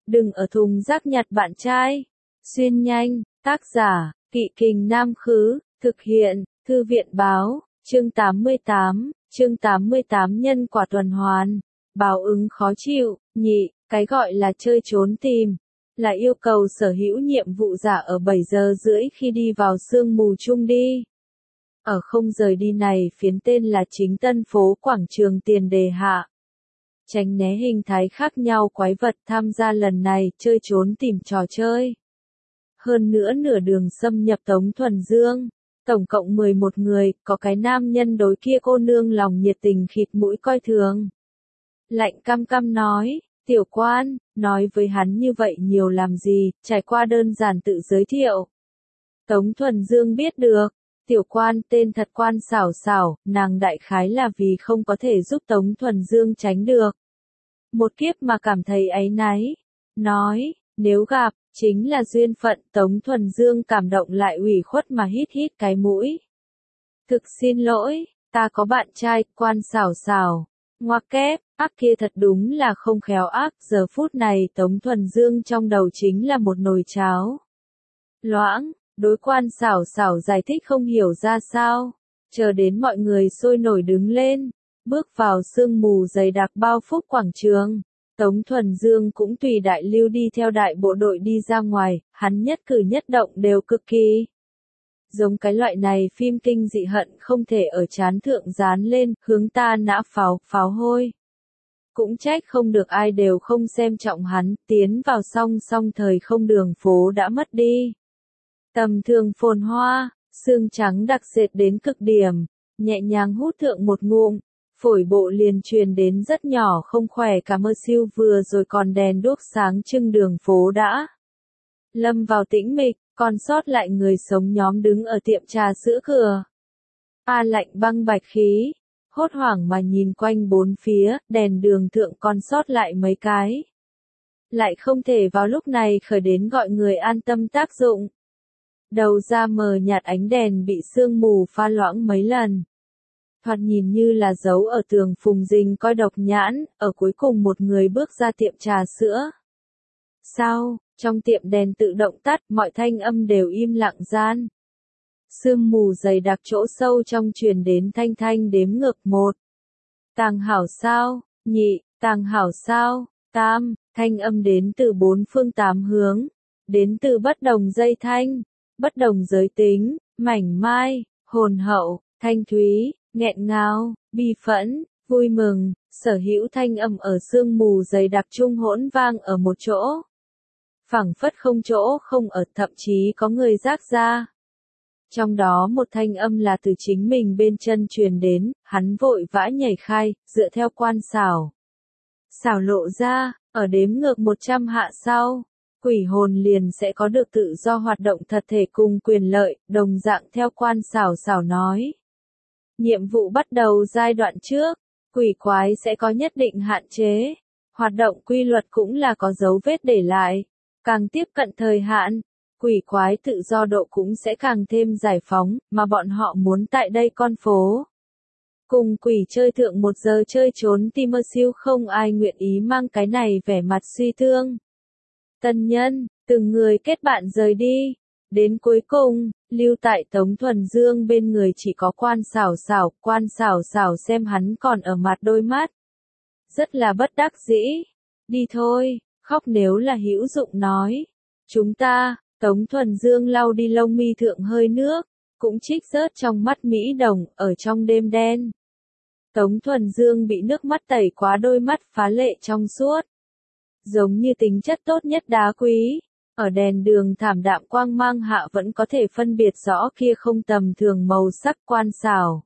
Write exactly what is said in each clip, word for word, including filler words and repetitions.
đừng ở thùng rác nhặt bạn trai. Xuyên nhanh, tác giả, Kỵ Kình Nam Khứ, thực hiện, Thư viện Báo, chương tám mươi tám, chương tám mươi tám nhân quả tuần hoàn, báo ứng khó chịu, nhị, cái gọi là chơi trốn tìm, là yêu cầu sở hữu nhiệm vụ giả ở bảy giờ rưỡi khi đi vào sương mù chung đi. Ở không rời đi này phiến tên là chính Tân Phố Quảng Trường Tiền Đề Hạ. Tránh né hình thái khác nhau quái vật tham gia lần này chơi trốn tìm trò chơi. Hơn nữa nửa đường xâm nhập Tống Thuần Dương, tổng cộng mười một người, có cái nam nhân đối kia cô nương lòng nhiệt tình khịt mũi coi thường. Lạnh căm căm nói, tiểu quan, nói với hắn như vậy nhiều làm gì, trải qua đơn giản tự giới thiệu. Tống Thuần Dương biết được, tiểu quan tên thật Quan Xảo Xảo, nàng đại khái là vì không có thể giúp Tống Thuần Dương tránh được một kiếp mà cảm thấy áy náy. Nói, nếu gặp, chính là duyên phận. Tống Thuần Dương cảm động lại ủy khuất mà hít hít cái mũi. Thực xin lỗi, ta có bạn trai, Quan Xảo Xảo. Ngoặc kép, ác kia thật đúng là không khéo ác. Giờ phút này Tống Thuần Dương trong đầu chính là một nồi cháo loãng. Đối Quan Xảo Xảo giải thích không hiểu ra sao, chờ đến mọi người sôi nổi đứng lên, bước vào sương mù dày đặc bao phủ quảng trường. Tống Thuần Dương cũng tùy đại lưu đi theo đại bộ đội đi ra ngoài, hắn nhất cử nhất động đều cực kỳ giống cái loại này phim kinh dị hận không thể ở trán thượng dán lên, hướng ta nã pháo, pháo hôi. Cũng trách không được ai đều không xem trọng hắn, tiến vào song song thời không đường phố đã mất đi. Tầm thường phồn hoa, xương trắng đặc sệt đến cực điểm, nhẹ nhàng hút thượng một ngụm, phổi bộ liền truyền đến rất nhỏ không khỏe cả mơ siêu vừa rồi còn đèn đuốc sáng trưng đường phố đã lâm vào tĩnh mịch, còn sót lại người sống nhóm đứng ở tiệm trà sữa cửa. A lạnh băng bạch khí, hốt hoảng mà nhìn quanh bốn phía, đèn đường thượng còn sót lại mấy cái. Lại không thể vào lúc này khởi đến gọi người an tâm tác dụng. Đầu ra mờ nhạt ánh đèn bị sương mù pha loãng mấy lần. Thoạt nhìn như là dấu ở tường Phùng Dình coi độc nhãn, ở cuối cùng một người bước ra tiệm trà sữa. Sau, trong tiệm đèn tự động tắt, mọi thanh âm đều im lặng gian. Sương mù dày đặc chỗ sâu trong truyền đến thanh thanh đếm ngược một. Tàng hảo sao, nhị, tàng hảo sao, tam, thanh âm đến từ bốn phương tám hướng, đến từ bất đồng dây thanh, bất đồng giới tính, mảnh mai, hồn hậu, thanh thúy, nghẹn ngào, bi phẫn, vui mừng, sở hữu thanh âm ở sương mù dày đặc trung hỗn vang ở một chỗ. Phảng phất không chỗ không ở, thậm chí có người rác ra. Trong đó một thanh âm là từ chính mình bên chân truyền đến, hắn vội vã nhảy khai, dựa theo Quan Xảo Xảo lộ ra, ở đếm ngược một trăm hạ sau, quỷ hồn liền sẽ có được tự do hoạt động thật thể cùng quyền lợi, đồng dạng theo Quan Xảo Xảo nói. Nhiệm vụ bắt đầu giai đoạn trước, quỷ quái sẽ có nhất định hạn chế, hoạt động quy luật cũng là có dấu vết để lại. Càng tiếp cận thời hạn, quỷ quái tự do độ cũng sẽ càng thêm giải phóng, mà bọn họ muốn tại đây con phố cùng quỷ chơi thượng một giờ chơi trốn tìm mơ siêu, không ai nguyện ý mang cái này vẻ mặt suy thương. Tân nhân, từng người kết bạn rời đi. Đến cuối cùng, lưu tại Tống Thuần Dương bên người chỉ có Quan Xảo Xảo. Quan Xảo Xảo xem hắn còn ở mặt đôi mắt, rất là bất đắc dĩ. Đi thôi, khóc nếu là hữu dụng nói. Chúng ta, Tống Thuần Dương lau đi lông mi thượng hơi nước, cũng trích rớt trong mắt Mỹ Đồng, ở trong đêm đen. Tống Thuần Dương bị nước mắt tẩy quá đôi mắt phá lệ trong suốt. Giống như tính chất tốt nhất đá quý. Ở đèn đường thảm đạm quang mang hạ vẫn có thể phân biệt rõ kia không tầm thường màu sắc. Quan Xảo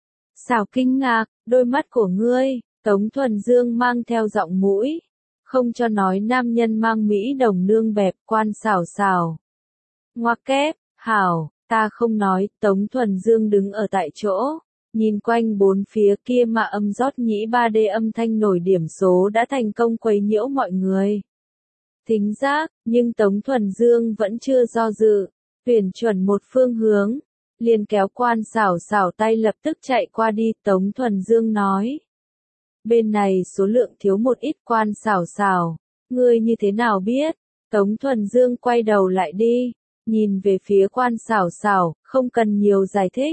Xảo kinh ngạc, đôi mắt của ngươi, Tống Thuần Dương mang theo giọng mũi. Không cho nói nam nhân mang Mỹ Đồng nương bẹp. Quan Xảo Xảo ngoặc kép, hảo, ta không nói. Tống Thuần Dương đứng ở tại chỗ, nhìn quanh bốn phía kia mà âm rót nhĩ ba D âm thanh nổi điểm số đã thành công quấy nhiễu mọi người thính giác, nhưng Tống Thuần Dương vẫn chưa do dự, tuyển chuẩn một phương hướng, liền kéo Quan Xảo Xảo tay lập tức chạy qua đi. Tống Thuần Dương nói, bên này số lượng thiếu một ít. Quan Xảo Xảo Ngươi như thế nào biết? Tống Thuần Dương quay đầu lại đi, nhìn về phía Quan Sảo Sảo, không cần nhiều giải thích.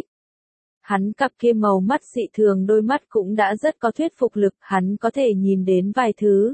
Hắn cặp kia màu mắt dị thường đôi mắt cũng đã rất có thuyết phục lực, hắn có thể nhìn đến vài thứ.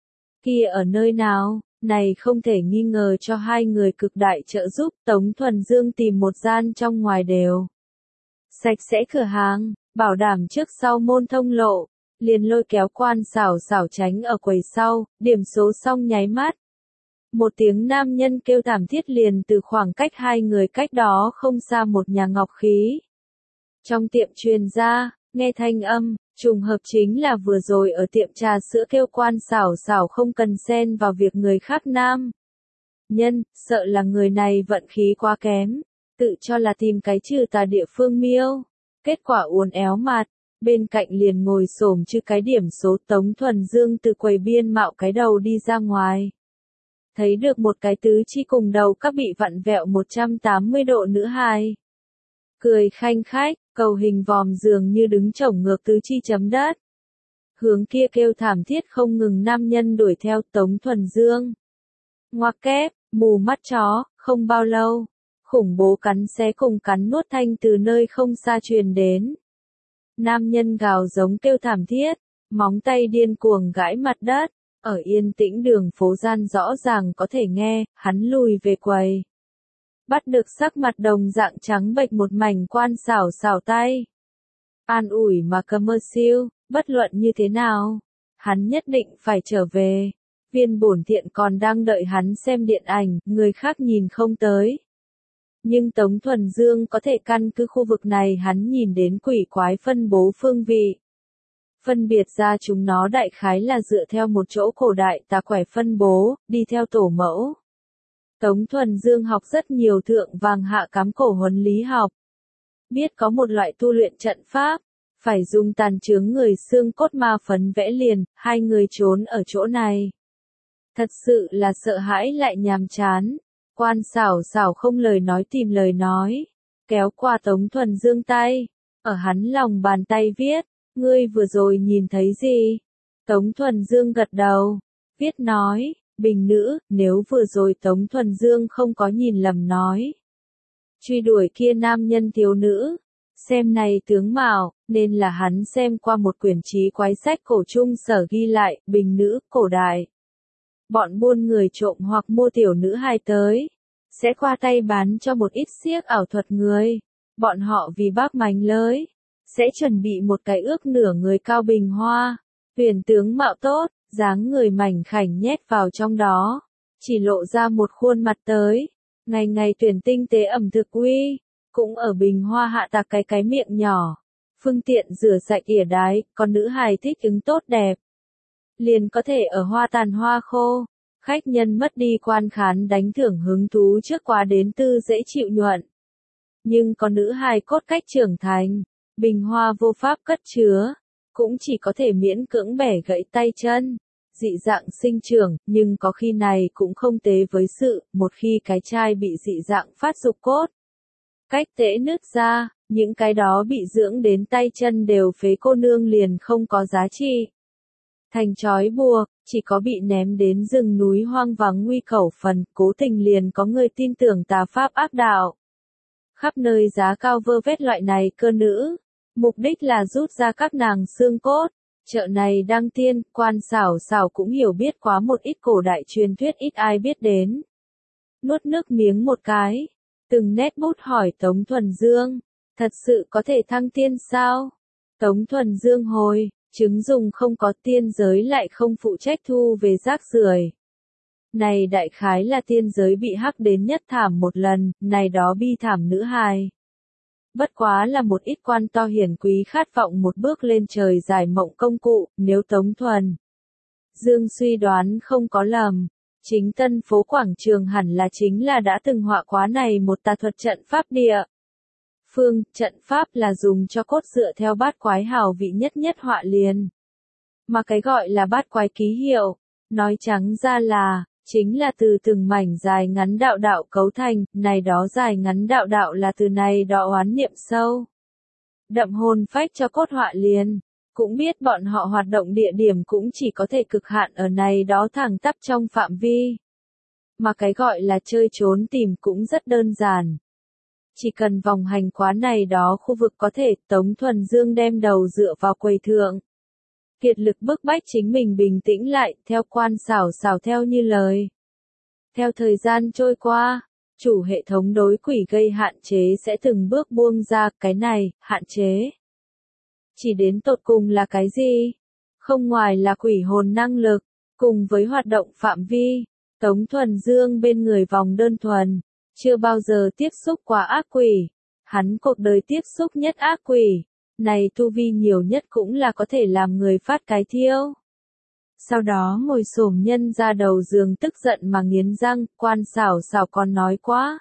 Kia ở nơi nào, này không thể nghi ngờ cho hai người cực đại trợ giúp, Tống Thuần Dương tìm một gian trong ngoài đều sạch sẽ cửa hàng, bảo đảm trước sau môn thông lộ, liền lôi kéo Quan Sảo Sảo tránh ở quầy sau, điểm số xong nháy mắt. Một tiếng nam nhân kêu thảm thiết liền từ khoảng cách hai người cách đó không xa một nhà ngọc khí. Trong tiệm truyền ra, nghe thanh âm, trùng hợp chính là vừa rồi ở tiệm trà sữa kêu Quan Sảo Sảo không cần xen vào việc người khác nam. Nhân, sợ là người này vận khí quá kém, tự cho là tìm cái trừ tà địa phương miêu. Kết quả uốn éo mặt, bên cạnh liền ngồi xổm chữ cái điểm số. Tống Thuần Dương từ quầy biên mạo cái đầu đi ra ngoài. Thấy được một cái tứ chi cùng đầu các bị vặn vẹo một trăm tám mươi độ nữ hài. Cười khanh khách, cầu hình vòm dường như đứng chổng ngược tứ chi chấm đất. Hướng kia kêu thảm thiết không ngừng nam nhân đuổi theo Tống Thuần Dương. Ngoặc kép, mù mắt chó, không bao lâu. Khủng bố cắn xé cùng cắn nuốt thanh từ nơi không xa truyền đến. Nam nhân gào giống kêu thảm thiết, móng tay điên cuồng gãi mặt đất. Ở yên tĩnh đường phố gian rõ ràng có thể nghe, hắn lùi về quầy. Bắt được sắc mặt đồng dạng trắng bệch một mảnh Quan Sảo Sảo tay. An ủi mà cầm mơ siêu, bất luận như thế nào, hắn nhất định phải trở về. Viên bổn thiện còn đang đợi hắn xem điện ảnh, người khác nhìn không tới. Nhưng Tống Thuần Dương có thể căn cứ khu vực này hắn nhìn đến quỷ quái phân bố phương vị. Phân biệt ra chúng nó đại khái là dựa theo một chỗ cổ đại tà quẻ phân bố, đi theo tổ mẫu. Tống Thuần Dương học rất nhiều thượng vàng hạ cám cổ huấn lý học. Biết có một loại tu luyện trận pháp, phải dùng tàn chướng người xương cốt ma phấn vẽ liền, hai người trốn ở chỗ này. Thật sự là sợ hãi lại nhàm chán. Quan Sảo Sảo không lời nói tìm lời nói, kéo qua Tống Thuần Dương tay, ở hắn lòng bàn tay viết, ngươi vừa rồi nhìn thấy gì? Tống Thuần Dương gật đầu, viết nói, bình nữ, nếu vừa rồi Tống Thuần Dương không có nhìn lầm nói. Truy đuổi kia nam nhân thiếu nữ, xem này tướng mạo, nên là hắn xem qua một quyển trí quái sách cổ trung sở ghi lại, bình nữ, cổ đại. Bọn buôn người trộm hoặc mua tiểu nữ hài tới, sẽ qua tay bán cho một ít xiếc ảo thuật người. Bọn họ vì bác mánh lới, sẽ chuẩn bị một cái ước nửa người cao bình hoa, huyền tướng mạo tốt, dáng người mảnh khảnh nhét vào trong đó, chỉ lộ ra một khuôn mặt tới, ngày ngày tuyển tinh tế ẩm thực uy, cũng ở bình hoa hạ tạc cái cái miệng nhỏ, phương tiện rửa sạch ỉa đái, còn nữ hài thích ứng tốt đẹp. Liền có thể ở hoa tàn hoa khô, khách nhân mất đi quan khán đánh thưởng hứng thú trước quá đến tư dễ chịu nhuận. Nhưng có nữ hài cốt cách trưởng thành, bình hoa vô pháp cất chứa, cũng chỉ có thể miễn cưỡng bẻ gãy tay chân, dị dạng sinh trưởng, nhưng có khi này cũng không tế với sự, một khi cái chai bị dị dạng phát dục cốt. Cách tễ nứt ra, những cái đó bị dưỡng đến tay chân đều phế cô nương liền không có giá trị. Thành trói buộc, chỉ có bị ném đến rừng núi hoang vắng nguy khẩu phần, cố tình liền có người tin tưởng tà pháp ác đạo. Khắp nơi giá cao vơ vét loại này cơ nữ, mục đích là rút ra các nàng xương cốt. Chợ này đăng tiên, Quan Sảo Sảo cũng hiểu biết quá một ít cổ đại truyền thuyết ít ai biết đến. Nuốt nước miếng một cái, từng nét bút hỏi Tống Thuần Dương, thật sự có thể thăng tiên sao? Tống Thuần Dương hồi, chứng dùng không có tiên giới lại không phụ trách thu về rác rưởi. Này đại khái là tiên giới bị hắc đến nhất thảm một lần, này đó bi thảm nữ hài. Bất quá là một ít quan to hiển quý khát vọng một bước lên trời giải mộng công cụ, nếu Tống Thuần Dương suy đoán không có lầm, chính tân phố quảng trường hẳn là chính là đã từng họa quá này một tà thuật trận pháp địa. Phương, trận pháp là dùng cho cốt dựa theo bát quái hào vị nhất nhất họa liền. Mà cái gọi là bát quái ký hiệu, nói trắng ra là, chính là từ từng mảnh dài ngắn đạo đạo cấu thành, này đó dài ngắn đạo đạo là từ này đó oán niệm sâu. Đậm hồn phách cho cốt họa liền, cũng biết bọn họ hoạt động địa điểm cũng chỉ có thể cực hạn ở này đó thẳng tắp trong phạm vi. Mà cái gọi là chơi trốn tìm cũng rất đơn giản. Chỉ cần vòng hành quá này đó khu vực có thể, Tống Thuần Dương đem đầu dựa vào quầy thượng. Kiệt lực bức bách chính mình bình tĩnh lại, theo Quan Sảo Sảo theo như lời. Theo thời gian trôi qua, chủ hệ thống đối quỷ gây hạn chế sẽ từng bước buông ra, cái này, hạn chế. Chỉ đến tột cùng là cái gì? Không ngoài là quỷ hồn năng lực, cùng với hoạt động phạm vi, Tống Thuần Dương bên người vòng đơn thuần, chưa bao giờ tiếp xúc qua ác quỷ. Hắn cuộc đời tiếp xúc nhất ác quỷ, này tu vi nhiều nhất cũng là có thể làm người phát cái thiêu. Sau đó ngồi xổm nhân ra đầu giường tức giận mà nghiến răng, Quan Sảo Sảo còn nói quá.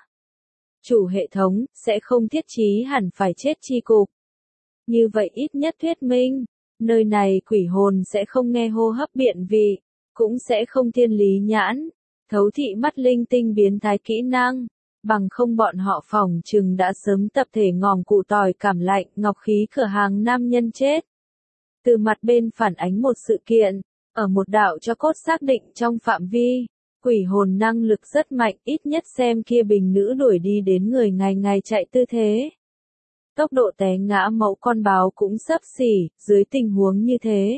Chủ hệ thống, sẽ không thiết chí hẳn phải chết chi cục. Như vậy ít nhất thuyết minh, nơi này quỷ hồn sẽ không nghe hô hấp biện vị, cũng sẽ không thiên lý nhãn, thấu thị mắt linh tinh biến thái kỹ năng, bằng không bọn họ phỏng chừng đã sớm tập thể ngòm củ tỏi cảm lạnh, ngọc khí cửa hàng nam nhân chết. Từ mặt bên phản ánh một sự kiện, ở một đạo cho cốt xác định trong phạm vi, quỷ hồn năng lực rất mạnh, ít nhất xem kia bình nữ đuổi đi đến người ngày ngày chạy tư thế. Tốc độ té ngã mẫu con báo cũng xấp xỉ, dưới tình huống như thế.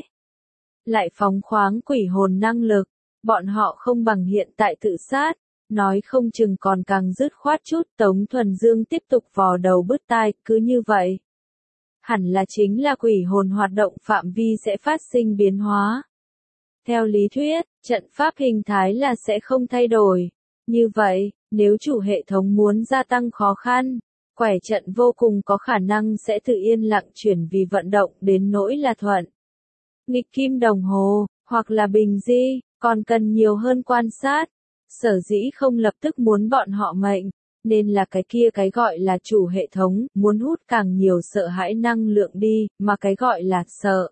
Lại phóng khoáng quỷ hồn năng lực, bọn họ không bằng hiện tại tự sát, nói không chừng còn càng dứt khoát chút. Tống Thuần Dương tiếp tục vò đầu bứt tai, cứ như vậy. Hẳn là chính là quỷ hồn hoạt động phạm vi sẽ phát sinh biến hóa. Theo lý thuyết, trận pháp hình thái là sẽ không thay đổi. Như vậy, nếu chủ hệ thống muốn gia tăng khó khăn, quẻ trận vô cùng có khả năng sẽ tự yên lặng chuyển vì vận động đến nỗi là thuận. Nghịch kim đồng hồ, hoặc là bình di, còn cần nhiều hơn quan sát. Sở dĩ không lập tức muốn bọn họ mệnh, nên là cái kia cái gọi là chủ hệ thống, muốn hút càng nhiều sợ hãi năng lượng đi, mà cái gọi là sợ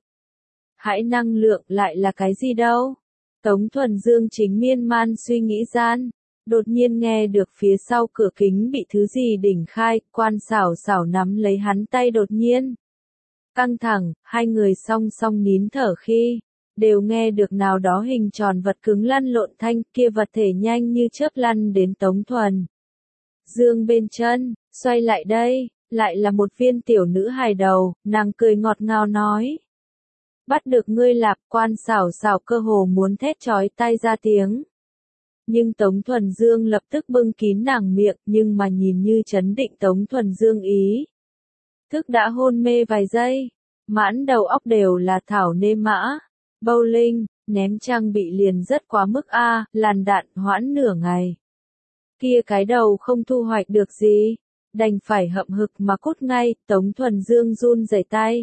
hãi năng lượng lại là cái gì đâu. Tống Thuần Dương chính miên man suy nghĩ gian, đột nhiên nghe được phía sau cửa kính bị thứ gì đỉnh khai, Quan Sảo Sảo nắm lấy hắn tay đột nhiên. Căng thẳng, hai người song song nín thở khi, đều nghe được nào đó hình tròn vật cứng lăn lộn thanh, kia vật thể nhanh như chớp lăn đến Tống Thuần Dương bên chân, xoay lại đây, lại là một viên tiểu nữ hài đầu, nàng cười ngọt ngào nói. Bắt được ngươi lạp. Quan Sảo Sảo cơ hồ muốn thét chói tai ra tiếng. Nhưng Tống Thuần Dương lập tức bưng kín nàng miệng, nhưng mà nhìn như trấn định Tống Thuần Dương ý. Thức đã hôn mê vài giây, mãn đầu óc đều là thảo nê mã, bowling, ném trang bị liền rất quá mức a, làn đạn hoãn nửa ngày. Kia cái đầu không thu hoạch được gì, đành phải hậm hực mà cút ngay. Tống Thuần Dương run rẩy tay.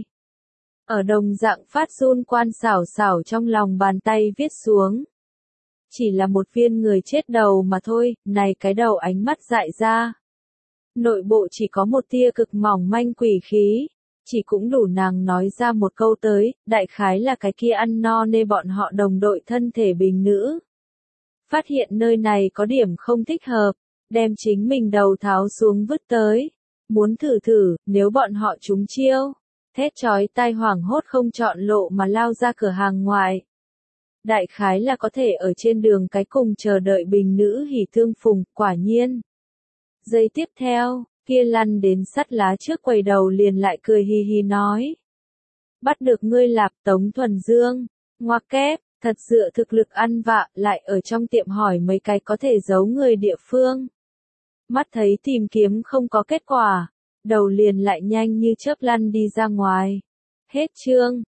Ở đồng dạng phát run. Quan Sảo Sảo trong lòng bàn tay viết xuống. Chỉ là một viên người chết đầu mà thôi, này cái đầu ánh mắt dại ra. Nội bộ chỉ có một tia cực mỏng manh quỷ khí, chỉ cũng đủ nàng nói ra một câu tới, đại khái là cái kia ăn no nê bọn họ đồng đội thân thể bình nữ. Phát hiện nơi này có điểm không thích hợp, đem chính mình đầu tháo xuống vứt tới. Muốn thử thử, nếu bọn họ trúng chiêu. Thét chói tai hoảng hốt không chọn lộ mà lao ra cửa hàng ngoài. Đại khái là có thể ở trên đường cái cùng chờ đợi bình nữ hỉ thương phùng, quả nhiên. Giây tiếp theo, kia lăn đến sắt lá trước quầy đầu liền lại cười hì hì nói. Bắt được ngươi lạp. Tống Thuần Dương, ngoặc kép, thật dựa thực lực ăn vạ, lại ở trong tiệm hỏi mấy cái có thể giấu người địa phương. Mắt thấy tìm kiếm không có kết quả, đầu liền lại nhanh như chớp lăn đi ra ngoài. Hết chương.